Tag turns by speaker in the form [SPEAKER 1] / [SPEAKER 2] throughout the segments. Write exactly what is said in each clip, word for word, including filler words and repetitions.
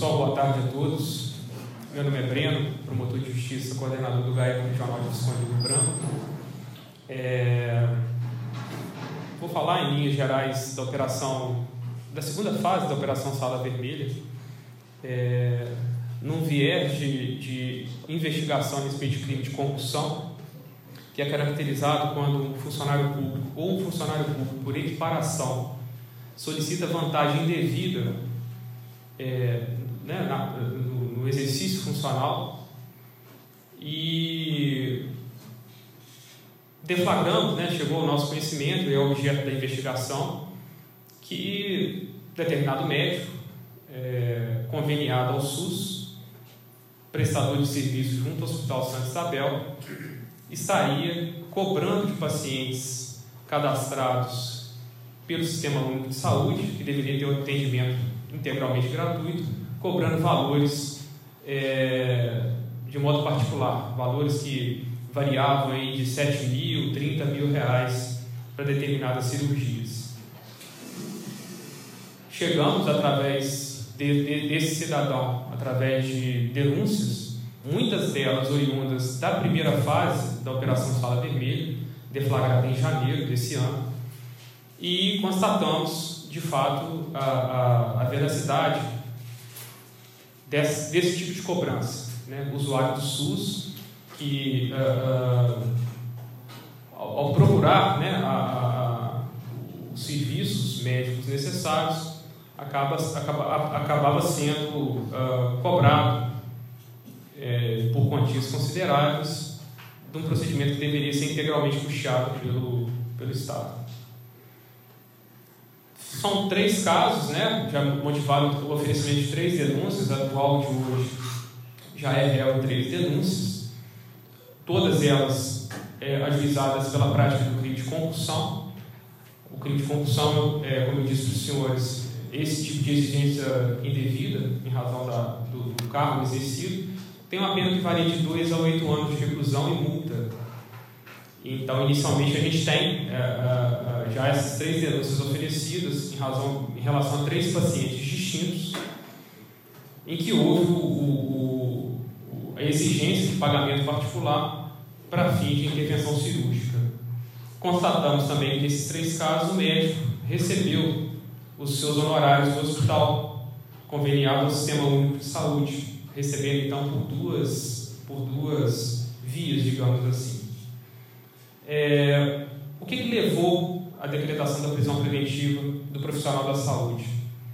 [SPEAKER 1] pessoal, boa tarde a todos. Meu nome é Breno, promotor de justiça, coordenador do GAECO Regional de Visconde do Rio Branco. É... Vou falar em linhas gerais da operação, da segunda fase da Operação Sala Vermelha, é... num viés de, de investigação a respeito de crime de concussão, que é caracterizado quando um funcionário público ou um funcionário público, por equiparação, solicita vantagem indevida é, né, na, no, no exercício funcional e deflagramos, né, chegou ao nosso conhecimento e é objeto da investigação que determinado médico é, conveniado ao SUS, prestador de serviços junto ao Hospital Santa Isabel, estaria cobrando de pacientes cadastrados pelo Sistema Único de Saúde, que deveria ter um atendimento integralmente gratuito, cobrando valores é, de modo particular, valores que variavam aí de sete mil, trinta mil reais para determinadas cirurgias. Chegamos, através de, de, desse cidadão, através de denúncias, muitas delas oriundas da primeira fase da Operação Sala Vermelha, deflagrada em janeiro desse ano, e constatamos, de fato, a, a, a veracidade desse, desse tipo de cobrança. Né? O usuário do SUS, que, uh, uh, ao, ao procurar né, a, a, os serviços médicos necessários, acaba, acaba, acabava sendo uh, cobrado É, por quantias consideráveis de um procedimento que deveria ser integralmente custeado pelo, pelo Estado. São três casos, né, já motivaram o oferecimento de três denúncias, a atual de hoje já é réu em três denúncias, todas elas é, ajuizadas pela prática do crime de concussão. O crime de concussão, é, como eu disse para os senhores, esse tipo de exigência indevida, em razão da, do, do cargo exercido, tem uma pena que varia de dois a oito anos de reclusão e multa. Então, inicialmente, a gente tem é, é, já essas três denúncias oferecidas em, razão, em relação a três pacientes distintos, em que houve o, o, o, a exigência de pagamento particular para fim de intervenção cirúrgica. Constatamos também que, nesses três casos, o médico recebeu os seus honorários do hospital conveniado ao Sistema Único de Saúde, recebendo então por duas, por duas vias, digamos assim. É, o que, que levou à decretação da prisão preventiva do profissional da saúde?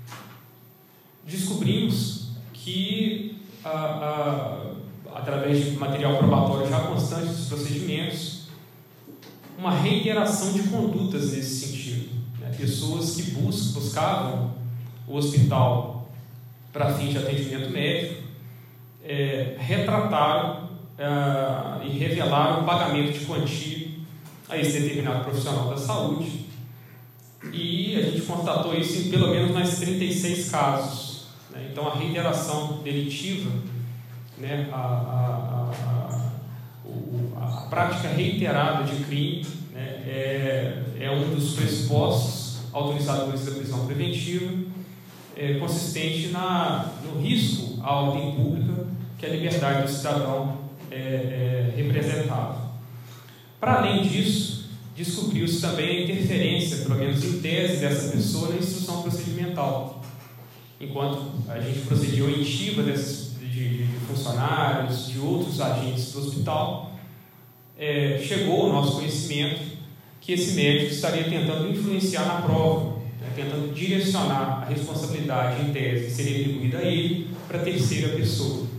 [SPEAKER 1] Descobrimos que, a, a, através de material probatório já constante dos procedimentos, uma reiteração de condutas nesse sentido. Né? Pessoas que bus, buscavam o hospital para fim de atendimento médico, É, retrataram uh, e revelaram o pagamento de quantia a esse determinado profissional da saúde, e a gente constatou isso em pelo menos mais trinta e seis casos. Né? Então, a reiteração delitiva, né? a, a, a, a, a prática reiterada de crime, né? é, é um dos pressupostos autorizadores da prisão preventiva, é, consistente na, no risco à ordem pública que a liberdade do cidadão é, é, representava. Para além disso, descobriu-se também a interferência, pelo menos em tese, dessa pessoa na instrução procedimental. Enquanto a gente procedia a oitiva desses, de, de funcionários, de outros agentes do hospital, é, chegou ao nosso conhecimento que esse médico estaria tentando influenciar na prova, né, tentando direcionar a responsabilidade em tese que seria atribuída a ele para a terceira pessoa.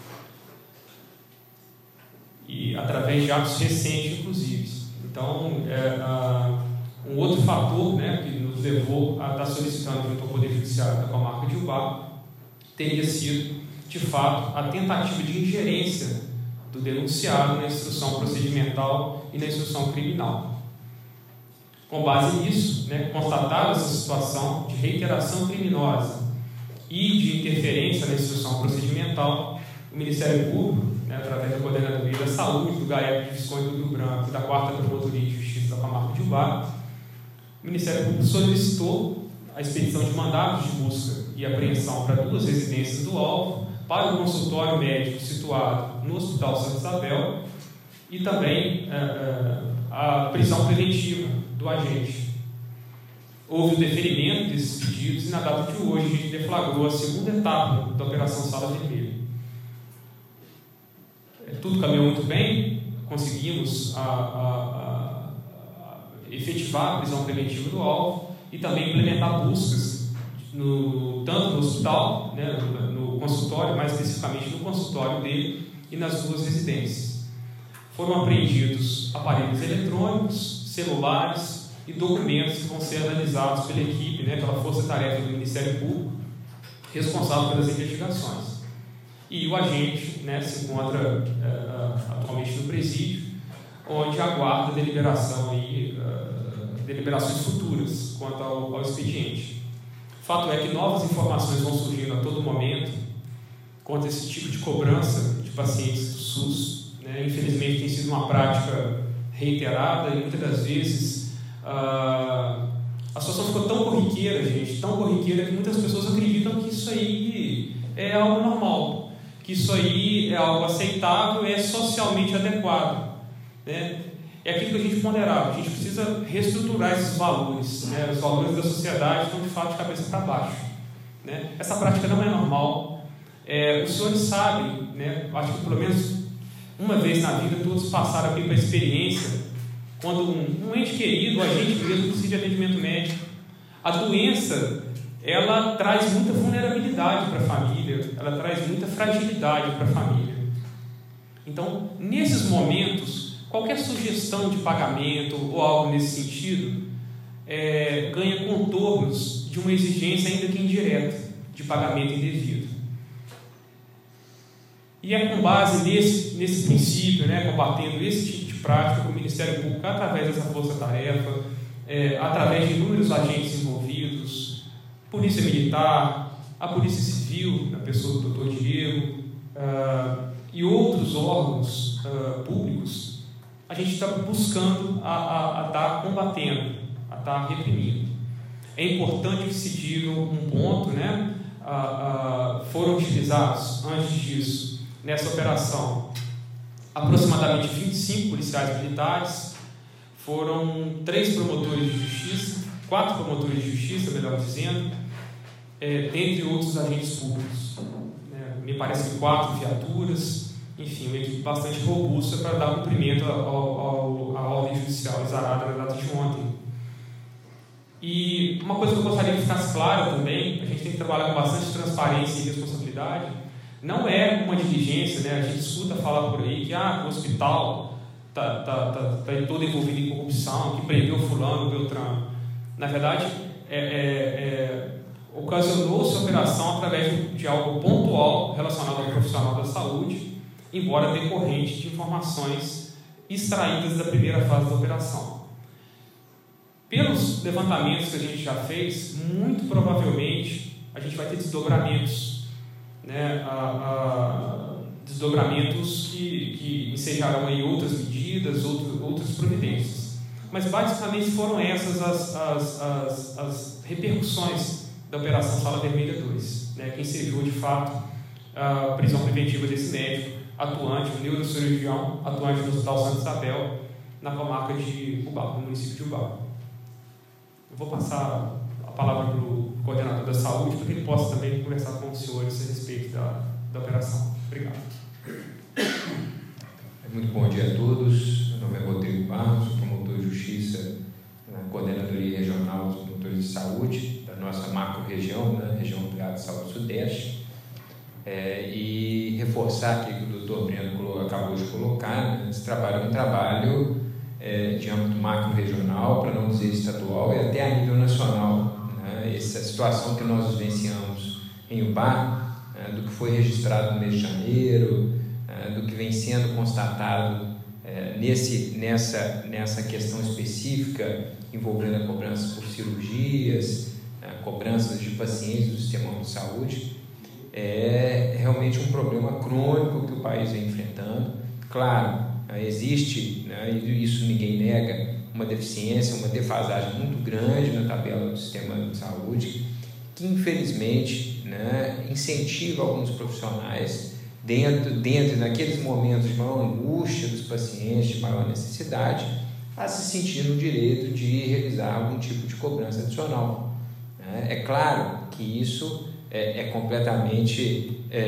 [SPEAKER 1] E através de atos recentes, inclusive. Então, é, a, um outro fator, né, que nos levou a estar solicitando junto ao Poder Judiciário da Comarca de Ubá teria sido, de fato, a tentativa de ingerência do denunciado na instrução procedimental e na instrução criminal. Com base nisso, né, constatada essa situação de reiteração criminosa e de interferência na instrução procedimental, o Ministério Público, né, através da Coordenadoria da Saúde, do GAECO de Visconde do Rio Branco e da quarta Promotoria de Justiça da Comarca de Ubá, o Ministério Público solicitou a a expedição de mandados de busca e apreensão para duas residências do alvo, para o consultório médico situado no Hospital Santa Isabel e também uh, uh, a prisão preventiva do agente. Houve o deferimento desses pedidos e na data de hoje a gente deflagrou a segunda etapa da Operação Sala Vermelha. Tudo caminhou muito bem, conseguimos a, a, a efetivar a prisão preventiva do alvo e também implementar buscas no, tanto no hospital, né, no, no consultório, mais especificamente no consultório dele e nas duas residências. Foram apreendidos aparelhos eletrônicos, celulares e documentos que vão ser analisados pela equipe, né, pela força-tarefa do Ministério Público, responsável pelas investigações. E o agente, né, se encontra uh, atualmente no presídio, onde aguarda deliberação aí, uh, deliberações futuras quanto ao, ao expediente. Fato é que novas informações vão surgindo a todo momento quanto a esse tipo de cobrança de pacientes do SUS. Né? Infelizmente tem sido uma prática reiterada e muitas das vezes uh, a situação ficou tão corriqueira, gente, tão corriqueira que muitas pessoas acreditam que isso aí é algo normal, que isso aí é algo aceitável e é socialmente adequado. Né? É aquilo que a gente ponderava, a gente precisa reestruturar esses valores, né? Os valores da sociedade estão de fato de cabeça para baixo. Né? Essa prática não é normal. É, os senhores sabem, né? Acho que pelo menos uma vez na vida todos passaram aqui pela experiência, quando um, um ente querido, a gente mesmo precisa de atendimento médico. A doença, ela traz muita vulnerabilidade para a família, ela traz muita fragilidade para a família. Então, nesses momentos, qualquer sugestão de pagamento ou algo nesse sentido é, ganha contornos de uma exigência ainda que indireta de pagamento indevido. E é com base nesse, nesse princípio, né, combatendo esse tipo de prática, que o Ministério Público, através dessa força-tarefa, é, através de inúmeros agentes envolvidos, Polícia Militar, a Polícia Civil, na pessoa do doutor Diego, uh, e outros órgãos uh, públicos, a gente está buscando a estar combatendo, a estar reprimindo. É importante que se diga um ponto, né? Uh, uh, foram utilizados, antes disso, nessa operação, aproximadamente vinte e cinco policiais militares, foram três promotores de justiça, quatro promotores de justiça, melhor dizendo, é, dentre outros agentes públicos. Né? Me parece que quatro viaturas, enfim, uma equipe bastante robusta para dar cumprimento ao, ao, à ordem judicial exarada na data de ontem. E uma coisa que eu gostaria que ficasse clara também, a gente tem que trabalhar com bastante transparência e responsabilidade, não é uma diligência, né? A gente escuta falar por aí que ah, o hospital está tá, tá, tá todo envolvido em corrupção, que prendeu fulano, Beltrano. Na verdade, é, é, é, ocasionou-se a operação através de algo pontual relacionado ao profissional da saúde, embora decorrente de informações extraídas da primeira fase da operação. Pelos levantamentos que a gente já fez, muito provavelmente a gente vai ter desdobramentos, né, a, a, desdobramentos que, que ensejarão aí outras medidas, outro, outras providências. Mas basicamente foram essas as, as, as, as repercussões da Operação Sala Vermelha dois, né, que ensejou de fato a prisão preventiva desse médico atuante, um neurocirurgião atuante no Hospital Santa Isabel, na comarca de Ubá, no município de Ubá. Eu vou passar a palavra para o coordenador da saúde, para que ele possa também conversar com os senhores a respeito da, da operação. Obrigado.
[SPEAKER 2] Muito bom dia a todos. Meu nome é Rodrigo Barros, sou promotor de justiça na Coordenadoria Regional dos Promotores de Saúde, da nossa macro-região, né, Região Ampliada de Saúde Sudeste. É, e reforçar aqui que o doutor Breno acabou de colocar, né, esse trabalho é um trabalho é, de âmbito macro-regional, para não dizer estadual, e até a nível nacional. Né, essa situação que nós vivenciamos em Ubá, né, do que foi registrado no mês de janeiro, né, do que vem sendo constatado é, nesse, nessa, nessa questão específica envolvendo a cobrança por cirurgias, né, cobranças de pacientes do sistema de saúde, é realmente um problema crônico que o país vem enfrentando. Claro, existe, né, e isso ninguém nega, uma uma deficiência, uma defasagem muito grande na tabela do sistema de saúde, que infelizmente, né, incentiva alguns profissionais dentro, dentro daqueles momentos de maior angústia dos pacientes, de maior necessidade, a se sentir no direito de realizar algum tipo de cobrança adicional. Né? É claro que isso é, é completamente é, é,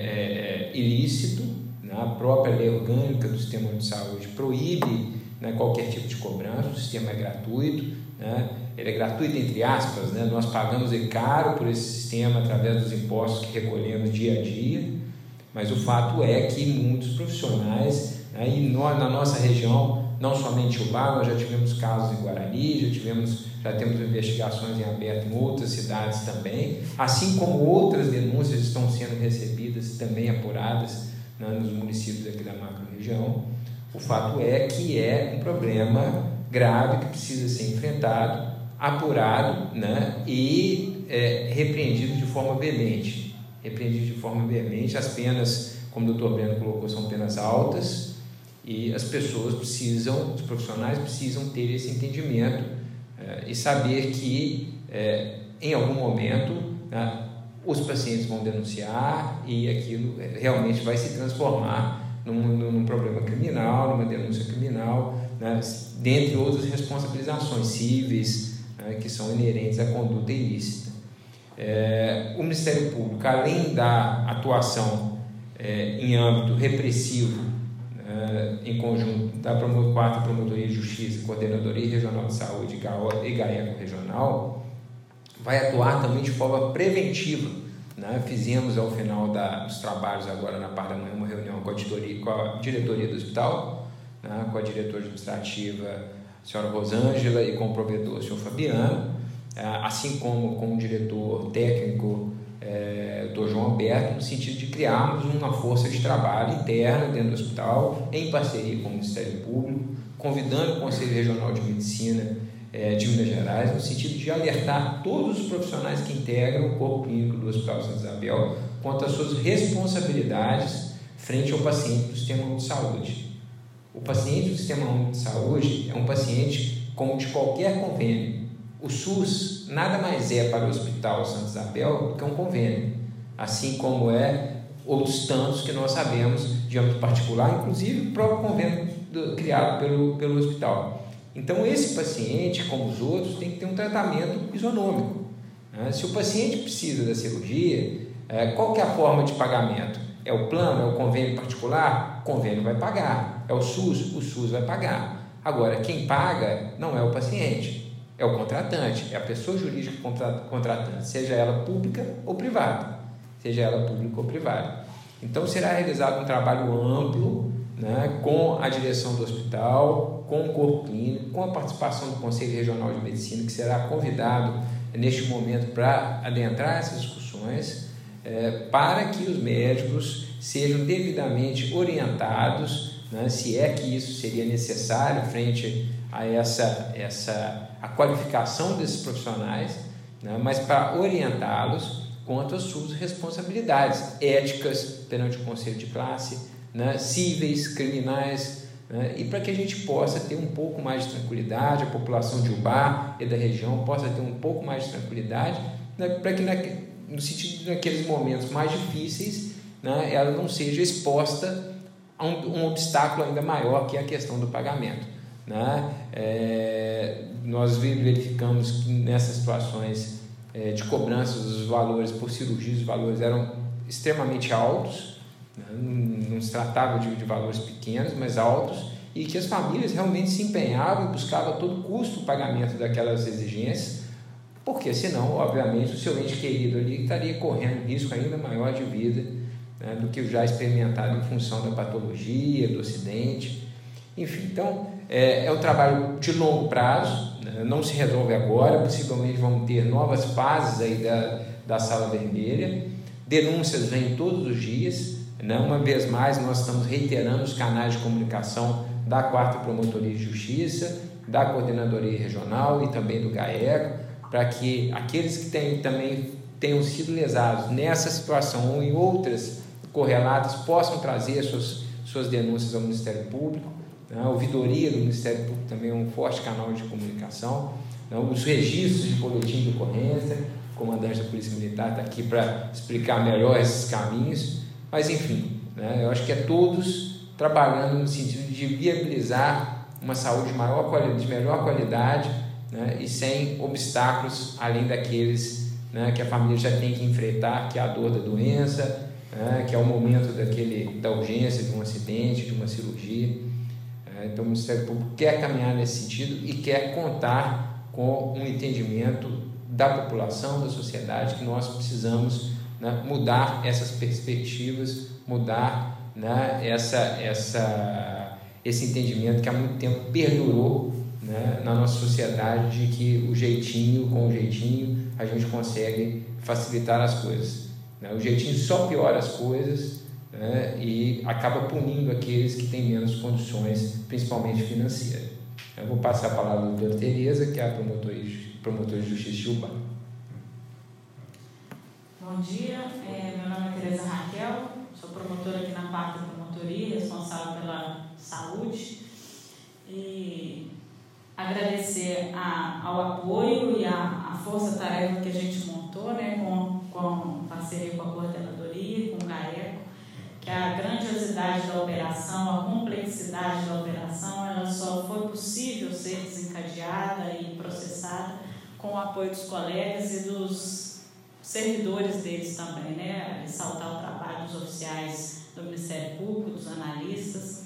[SPEAKER 2] é, ilícito, né? A própria lei orgânica do sistema de saúde proíbe, né, qualquer tipo de cobrança, o sistema é gratuito, né? Ele é gratuito entre aspas, né? Nós pagamos é caro por esse sistema através dos impostos que recolhemos dia a dia, mas o fato é que muitos profissionais, né, e nós, na nossa região, não somente o Bar, nós já tivemos casos em Guarani, já, tivemos, já temos investigações em aberto em outras cidades também, assim como outras denúncias estão sendo recebidas, também apuradas, né, nos municípios aqui da macro-região. O fato é que é um problema grave que precisa ser enfrentado, apurado, né, e é, repreendido de forma veemente. Repreendido de forma veemente. As penas, como o doutor Breno colocou, são penas altas e as pessoas precisam, os profissionais precisam ter esse entendimento é, e saber que é, em algum momento, né, os pacientes vão denunciar e aquilo realmente vai se transformar num, num problema criminal, numa denúncia criminal, né, dentre outras responsabilizações cíveis, né, que são inerentes à conduta ilícita. É, o Ministério Público, além da atuação é, em âmbito repressivo, é, em conjunto da quarta Promotoria de Justiça, Coordenadoria Regional de Saúde e GAECO Regional, vai atuar também de forma preventiva. Né? Fizemos ao final da, dos trabalhos agora na parte da manhã uma reunião com a diretoria, com a diretoria do hospital, né? Com a diretora administrativa, a senhora Rosângela, e com o provedor, o senhor Fabiano, assim como com o diretor técnico, é, o doutor João Alberto, no sentido de criarmos uma força de trabalho interna dentro do hospital, em parceria com o Ministério Público, convidando o Conselho Regional de Medicina é, de Minas Gerais, no sentido de alertar todos os profissionais que integram o corpo clínico do Hospital Santa Isabel quanto às suas responsabilidades frente ao paciente do Sistema Único de Saúde. O paciente do Sistema Único de Saúde é um paciente como de qualquer convênio. O SUS nada mais é para o Hospital Santa Isabel do que um convênio, assim como é outros tantos que nós sabemos de âmbito particular, inclusive o próprio convênio do, criado pelo, pelo hospital. Então, esse paciente, como os outros, tem que ter um tratamento isonômico. Né? Se o paciente precisa da cirurgia, é, qual que é a forma de pagamento? É o plano? É o convênio particular? O convênio vai pagar. É o SUS? O SUS vai pagar. Agora, quem paga não é o paciente, é o contratante, é a pessoa jurídica contratante, seja ela pública ou privada, seja ela pública ou privada. Então, será realizado um trabalho amplo, né, com a direção do hospital, com o corpo clínico, com a participação do Conselho Regional de Medicina, que será convidado neste momento para adentrar essas discussões, é, para que os médicos sejam devidamente orientados, né, se é que isso seria necessário frente a essa, essa a qualificação desses profissionais, né, mas para orientá-los quanto às suas responsabilidades éticas perante o Conselho de Classe, né, cíveis, criminais, né, e para que a gente possa ter um pouco mais de tranquilidade, a população de Ubá e da região possa ter um pouco mais de tranquilidade, né, para que na, no sentido de naqueles momentos mais difíceis, né, ela não seja exposta a um, um obstáculo ainda maior, que é a questão do pagamento. Né? É, nós verificamos que nessas situações é, de cobrança dos valores por cirurgia, os valores eram extremamente altos, né? não, não se tratava de, de valores pequenos, mas altos, e que as famílias realmente se empenhavam e buscavam a todo custo o pagamento daquelas exigências, porque senão, obviamente, o seu ente querido ali estaria correndo um risco ainda maior de vida, né, do que o já experimentado em função da patologia, do acidente. Enfim, então é, é um trabalho de longo prazo, né, não se resolve agora, possivelmente vamos ter novas fases aí da, da Sala Vermelha, denúncias vêm todos os dias, né, uma vez mais nós estamos reiterando os canais de comunicação da quarta Promotoria de Justiça, da Coordenadoria Regional e também do GAECO, para que aqueles que têm, também tenham sido lesados nessa situação ou em outras correlatas possam trazer suas, suas denúncias ao Ministério Público, A ouvidoria do Ministério Público também é um forte canal de comunicação. Os registros de boletim de ocorrência, o comandante da Polícia Militar está aqui para explicar melhor esses caminhos, mas enfim, né, eu acho que é todos trabalhando no sentido de viabilizar uma saúde de, maior, de melhor qualidade, né, e sem obstáculos além daqueles, né, que a família já tem que enfrentar, que é a dor da doença, né, que é o momento daquele, da urgência de um acidente, de uma cirurgia. Então o Ministério Público quer caminhar nesse sentido e quer contar com um entendimento da população, da sociedade, que nós precisamos, né, mudar essas perspectivas, mudar, né, essa, essa, esse entendimento que há muito tempo perdurou, né, na nossa sociedade, de que o jeitinho, com o jeitinho, a gente consegue facilitar as coisas. Né? O jeitinho só piora as coisas, né, e acaba punindo aqueles que têm menos condições, principalmente financeiras. Eu vou passar a palavra à doutora Tereza, que é a promotora, promotora de Justiça de Ubá.
[SPEAKER 3] Bom dia, é, meu nome é Tereza Raquel, sou promotora aqui na quarta promotoria, responsável pela saúde, e agradecer a, ao apoio e a, a força-tarefa que a gente montou, né, com, com parceria com a coordenadoria, com o GAECO, que a grandiosidade da operação, a complexidade da operação, ela só foi possível ser desencadeada e processada com o apoio dos colegas e dos servidores deles também, né? Ressaltar o trabalho dos oficiais do Ministério Público, dos analistas,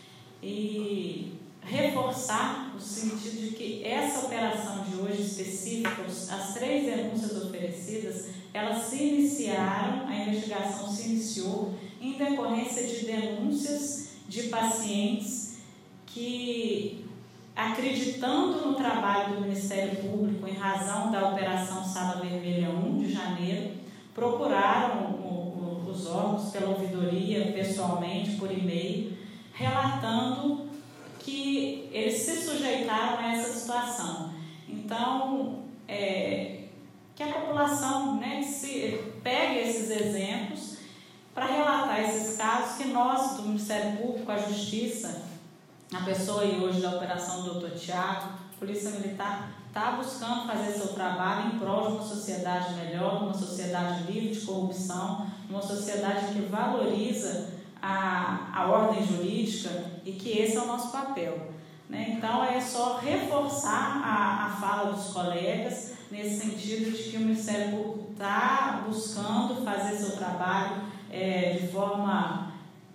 [SPEAKER 3] e reforçar o sentido de que essa operação de hoje específica, as três denúncias oferecidas, elas se iniciaram, a investigação se iniciou em decorrência de denúncias de pacientes que, acreditando no trabalho do Ministério Público em razão da Operação Sala Vermelha um de janeiro, procuraram o, o, os órgãos pela ouvidoria, pessoalmente, por e-mail, relatando que eles se sujeitaram a essa situação. Então, é, que a população, né, se pegue esses exemplos para relatar esses casos que nós, do Ministério Público, a Justiça, a pessoa aí hoje da operação do doutor Tiago, Polícia Militar, está buscando fazer seu trabalho em prol de uma sociedade melhor, uma sociedade livre de corrupção, uma sociedade que valoriza a, a ordem jurídica, e que esse é o nosso papel. Né? Então, é só reforçar a, a fala dos colegas, nesse sentido de que o Ministério Público está buscando fazer seu trabalho é, de forma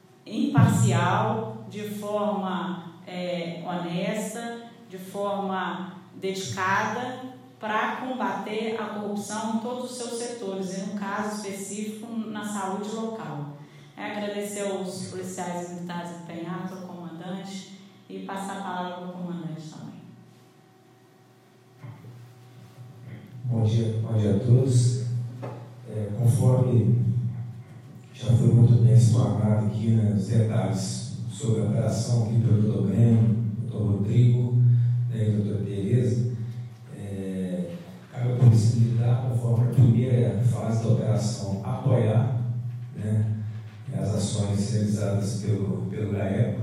[SPEAKER 3] imparcial, de forma é, honesta, de forma dedicada, para combater a corrupção em todos os seus setores, e no caso específico na saúde local. É agradecer aos policiais militares empenhados, ao comandante, e passar a palavra para o comandante também.
[SPEAKER 4] Bom dia, bom dia a todos. É, conforme já foi muito bem explanado aqui, né, os detalhes sobre a operação aqui pelo doutor Breno, doutor Rodrigo, né, e doutora Tereza, é, cabe a Polícia Militar, conforme a primeira fase da operação, apoiar, né, as ações realizadas pelo, pelo GAECO.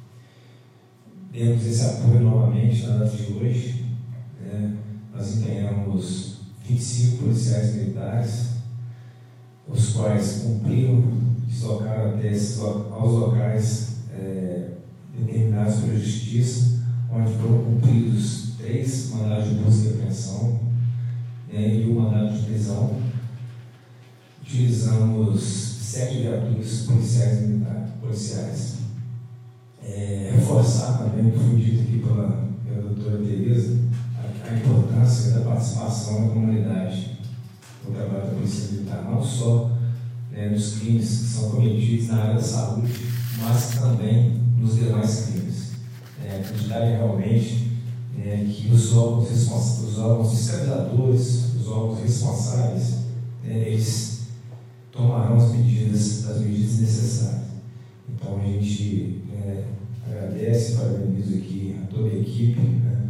[SPEAKER 4] Demos esse apoio novamente na data de hoje, né, nós empenhamos vinte e cinco policiais militares, os quais cumpriram, deslocaram até esses, aos locais é, determinados pela Justiça, onde foram cumpridos três mandados de busca e apreensão, né, e um mandado de prisão. Utilizamos sete viaturas policiais militares, policiais. É, reforçar também o que foi dito aqui pela, pela doutora Tereza, a, a importância da participação da comunidade no trabalho da Polícia Militar, não só, né, nos crimes que são cometidos na área da saúde, mas também nos demais crimes. É, acreditarem realmente é, que os órgãos, os órgãos fiscalizadores, os órgãos responsáveis, é, eles tomarão as medidas, as medidas necessárias. Então a gente é, agradece e parabeniza aqui a toda a equipe, né,